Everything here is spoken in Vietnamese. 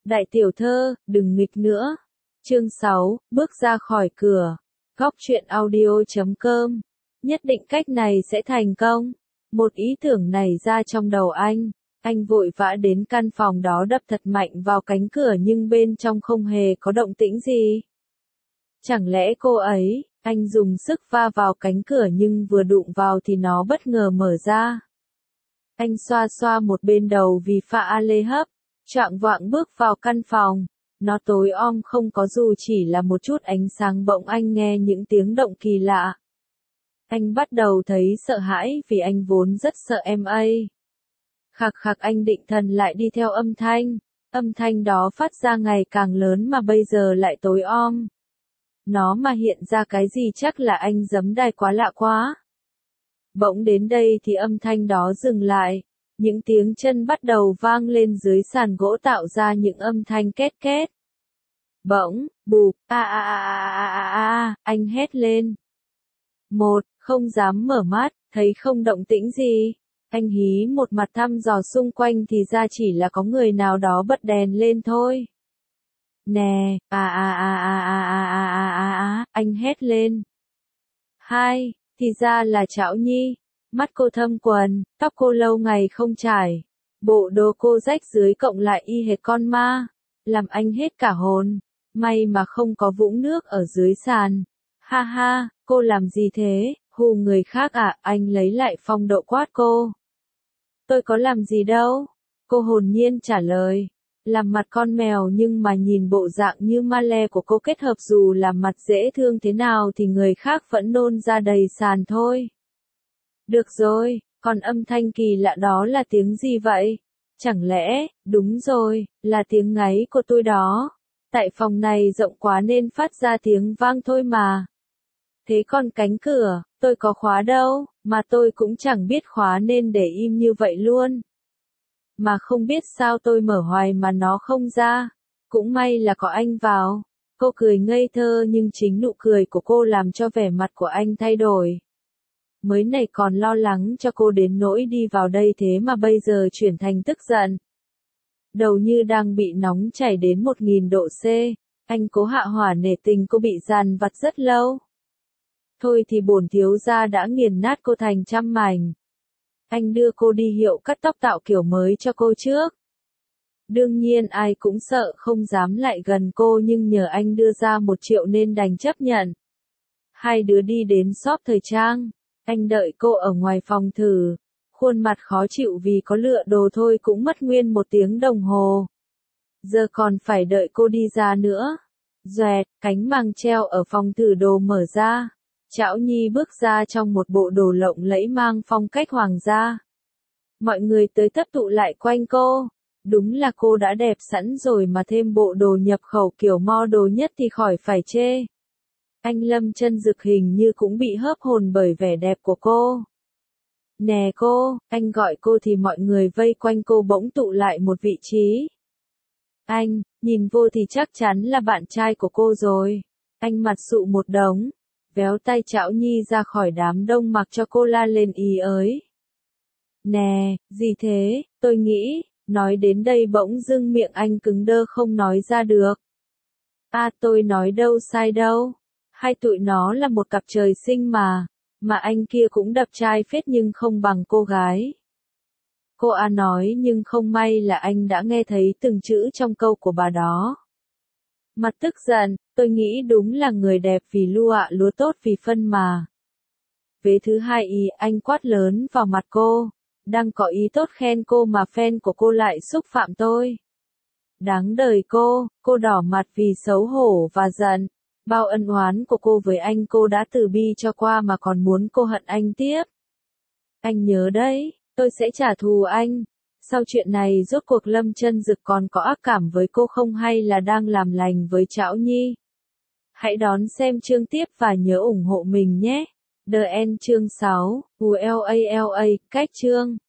Đại tiểu thơ, đừng nghịch nữa. Chương 6, bước ra khỏi cửa. Góc truyện audio.com. Nhất định cách này sẽ thành công. Một ý tưởng nảy ra trong đầu anh vội vã đến căn phòng đó đập thật mạnh vào cánh cửa nhưng bên trong không hề có động tĩnh gì. Chẳng lẽ cô ấy, anh dùng sức va vào cánh cửa nhưng vừa đụng vào thì nó bất ngờ mở ra. Anh xoa xoa một bên đầu vì pha lê hấp, choạng vạng bước vào căn phòng. Nó tối om không có dù chỉ là một chút ánh sáng, bỗng anh nghe những tiếng động kỳ lạ. Anh bắt đầu thấy sợ hãi vì anh vốn rất sợ em ấy. Khạc khạc, anh định thần lại đi theo âm thanh đó phát ra ngày càng lớn mà bây giờ lại tối om. Nó mà hiện ra cái gì chắc là anh giấm đài quá lạ quá. Bỗng đến đây thì âm thanh đó dừng lại, những tiếng chân bắt đầu vang lên dưới sàn gỗ tạo ra những âm thanh két két. Bỗng, bụp, anh hét lên. Không dám mở mắt, thấy không động tĩnh gì. Anh hí một mặt thăm dò xung quanh thì ra chỉ là có người nào đó bật đèn lên thôi. Nè, anh hét lên. 2, thì ra là Trảo Nhi. Mắt cô thâm quầng, tóc cô lâu ngày không trải. Bộ đồ cô rách dưới cộng lại y hệt con ma, làm anh hết cả hồn. May mà không có vũng nước ở dưới sàn. Ha ha, cô làm gì thế, hù người khác à? Anh lấy lại phong độ quát cô. Tôi có làm gì đâu. Cô hồn nhiên trả lời. Làm mặt con mèo nhưng mà nhìn bộ dạng như ma le của cô kết hợp dù làm mặt dễ thương thế nào thì người khác vẫn nôn ra đầy sàn thôi. Được rồi, còn âm thanh kỳ lạ đó là tiếng gì vậy? Chẳng lẽ, đúng rồi, là tiếng ngáy của tôi đó. Tại phòng này rộng quá nên phát ra tiếng vang thôi mà. Thế còn cánh cửa, tôi có khóa đâu, mà tôi cũng chẳng biết khóa nên để im như vậy luôn. Mà không biết sao tôi mở hoài mà nó không ra. Cũng may là có anh vào. Cô cười ngây thơ nhưng chính nụ cười của cô làm cho vẻ mặt của anh thay đổi. Mới này còn lo lắng cho cô đến nỗi đi vào đây thế mà bây giờ chuyển thành tức giận. Đầu như đang bị nóng chảy đến 1000 độ C. Anh cố hạ hỏa nể tình cô bị dằn vặt rất lâu. Thôi thì bổn thiếu gia đã nghiền nát cô thành trăm mảnh. Anh đưa cô đi hiệu cắt tóc tạo kiểu mới cho cô trước. Đương nhiên ai cũng sợ không dám lại gần cô nhưng nhờ anh đưa ra 1 triệu nên đành chấp nhận. Hai đứa đi đến shop thời trang. Anh đợi cô ở ngoài phòng thử. Khuôn mặt khó chịu vì có lựa đồ thôi cũng mất nguyên 1 tiếng đồng hồ. Giờ còn phải đợi cô đi ra nữa. Doẹt, cánh màng treo ở phòng thử đồ mở ra. Trảo Nhi bước ra trong một bộ đồ lộng lẫy mang phong cách hoàng gia. Mọi người tới tấp tụ lại quanh cô. Đúng là cô đã đẹp sẵn rồi mà thêm bộ đồ nhập khẩu kiểu model nhất thì khỏi phải chê. Anh Lâm Chân Dực hình như cũng bị hớp hồn bởi vẻ đẹp của cô. Nè cô, anh gọi cô thì mọi người vây quanh cô bỗng tụ lại một vị trí. Anh, nhìn vô thì chắc chắn là bạn trai của cô rồi. Anh mặt sụ một đống, véo tay Trảo Nhi ra khỏi đám đông mặc cho cô la lên ý ới. Nè, gì thế, tôi nghĩ, nói đến đây bỗng dưng miệng anh cứng đơ không nói ra được. Tôi nói đâu sai đâu. Hai tụi nó là một cặp trời sinh mà anh kia cũng đẹp trai phết nhưng không bằng cô gái. Cô nói nhưng không may là anh đã nghe thấy từng chữ trong câu của bà đó. Mặt tức giận, tôi nghĩ đúng là người đẹp vì lúa tốt vì phân mà. Vế thứ 2 anh quát lớn vào mặt cô. Đang có ý tốt khen cô mà fan của cô lại xúc phạm tôi. Đáng đời cô đỏ mặt vì xấu hổ và giận. Bao ân oán của cô với anh cô đã từ bi cho qua mà còn muốn cô hận anh tiếp. Anh nhớ đấy, tôi sẽ trả thù anh. Sau chuyện này rốt cuộc Lâm Chân Dực còn có ác cảm với cô không hay là đang làm lành với Trảo Nhi? Hãy đón xem chương tiếp và nhớ ủng hộ mình nhé. The End chương 6, ULALA, cách chương.